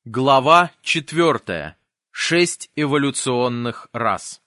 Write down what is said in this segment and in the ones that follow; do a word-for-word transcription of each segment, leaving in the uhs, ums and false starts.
Глава четвертая. Шесть эволюционных рас.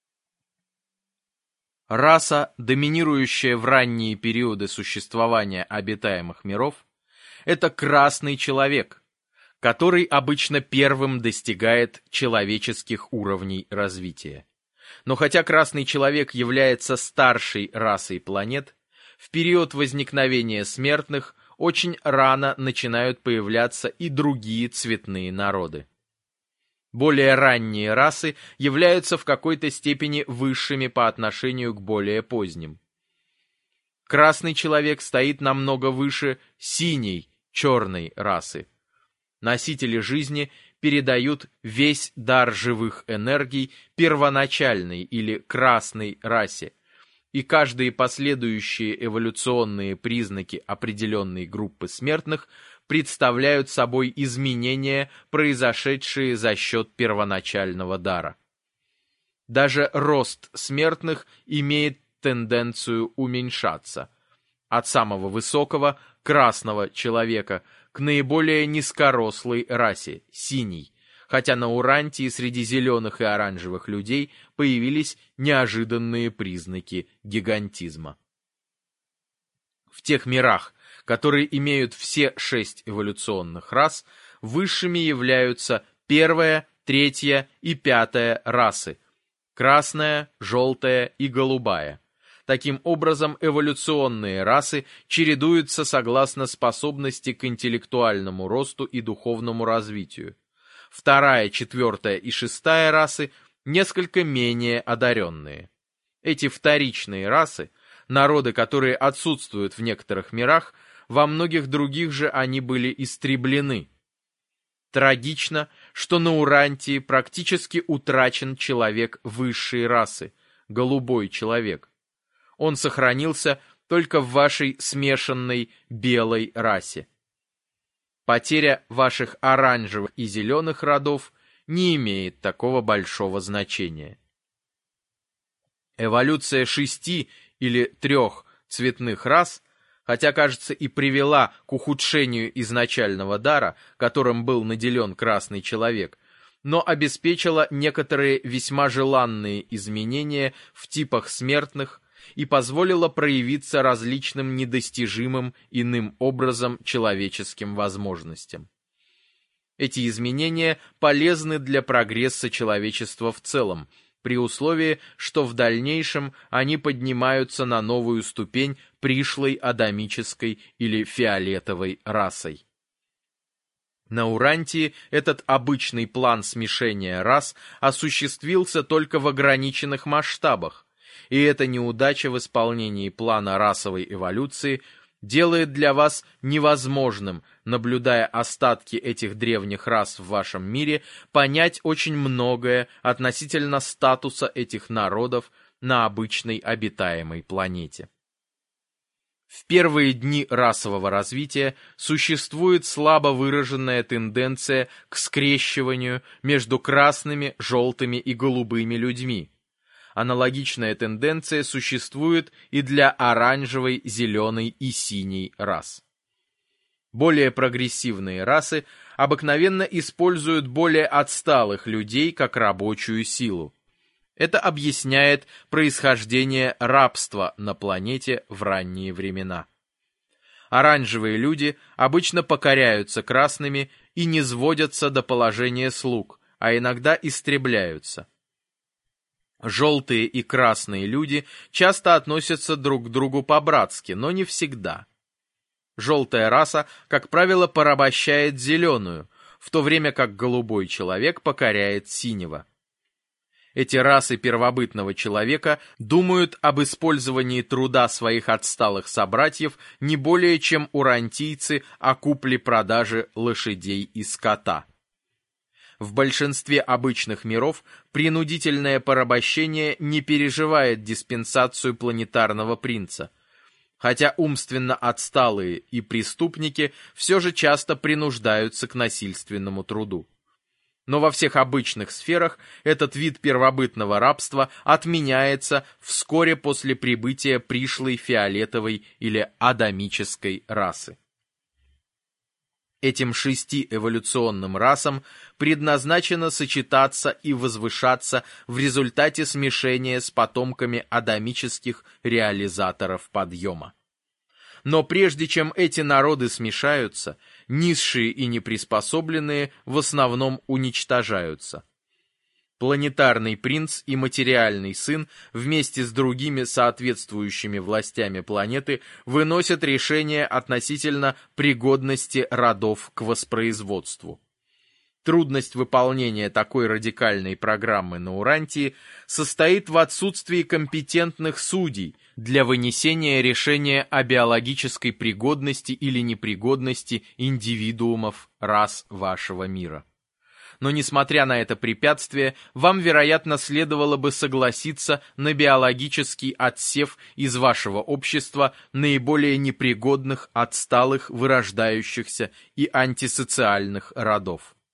Раса, доминирующая в ранние периоды существования обитаемых миров, это красный человек, который обычно первым достигает человеческих уровней развития. Но хотя красный человек является старшей расой планет, в период возникновения смертных очень рано начинают появляться и другие цветные народы. Более ранние расы являются в какой-то степени высшими по отношению к более поздним. Красный человек стоит намного выше синей, черной расы. Носители жизни передают весь дар живых энергий первоначальной или красной расе, и каждые последующие эволюционные признаки определенной группы смертных представляют собой изменения, произошедшие за счет первоначального дара. Даже рост смертных имеет тенденцию уменьшаться. От самого высокого, красного человека к наиболее низкорослой расе, синей, хотя на Урантии среди зеленых и оранжевых людей появились неожиданные признаки гигантизма. В тех мирах, которые имеют все шесть эволюционных рас, высшими являются первая, третья и пятая расы – красная, желтая и голубая. Таким образом, эволюционные расы чередуются согласно способности к интеллектуальному росту и духовному развитию. Вторая, четвертая и шестая расы несколько менее одаренные. Эти вторичные расы, народы, которые отсутствуют в некоторых мирах, во многих других же они были истреблены. Трагично, что на Урантии практически утрачен человек высшей расы, голубой человек. Он сохранился только в вашей смешанной белой расе. Потеря ваших оранжевых и зеленых родов не имеет такого большого значения. Эволюция шести или трех цветных рас, хотя, кажется, и привела к ухудшению изначального дара, которым был наделен красный человек, но обеспечила некоторые весьма желанные изменения в типах смертных и позволила проявиться различным недостижимым иным образом человеческим возможностям. Эти изменения полезны для прогресса человечества в целом, при условии, что в дальнейшем они поднимаются на новую ступень пришлой адамической или фиолетовой расой. На Урантии этот обычный план смешения рас осуществился только в ограниченных масштабах, и эта неудача в исполнении плана расовой эволюции делает для вас невозможным, наблюдая остатки этих древних рас в вашем мире, понять очень многое относительно статуса этих народов на обычной обитаемой планете. В первые дни расового развития существует слабо выраженная тенденция к скрещиванию между красными, желтыми и голубыми людьми. Аналогичная тенденция существует и для оранжевой, зеленой и синей рас. Более прогрессивные расы обыкновенно используют более отсталых людей как рабочую силу. Это объясняет происхождение рабства на планете в ранние времена. Оранжевые люди обычно покоряются красными и низводятся до положения слуг, а иногда истребляются. Желтые и красные люди часто относятся друг к другу по-братски, но не всегда. Желтая раса, как правило, порабощает зеленую, в то время как голубой человек покоряет синего. Эти расы первобытного человека думают об использовании труда своих отсталых собратьев не более чем урантийцы о купле-продаже лошадей и скота. В большинстве обычных миров принудительное порабощение не переживает диспенсацию планетарного принца, хотя умственно отсталые и преступники все же часто принуждаются к насильственному труду. Но во всех обычных сферах этот вид первобытного рабства отменяется вскоре после прибытия пришлой фиолетовой или адамической расы. Этим шести эволюционным расам предназначено сочетаться и возвышаться в результате смешения с потомками адамических реализаторов подъема. Но прежде чем эти народы смешаются, низшие и неприспособленные в основном уничтожаются. Планетарный принц и материальный сын вместе с другими соответствующими властями планеты выносят решение относительно пригодности родов к воспроизводству. Трудность выполнения такой радикальной программы на Урантии состоит в отсутствии компетентных судей для вынесения решения о биологической пригодности или непригодности индивидуумов рас вашего мира. Но, несмотря на это препятствие, вам, вероятно, следовало бы согласиться на биологический отсев из вашего общества наиболее непригодных, отсталых, вырождающихся и антисоциальных родов.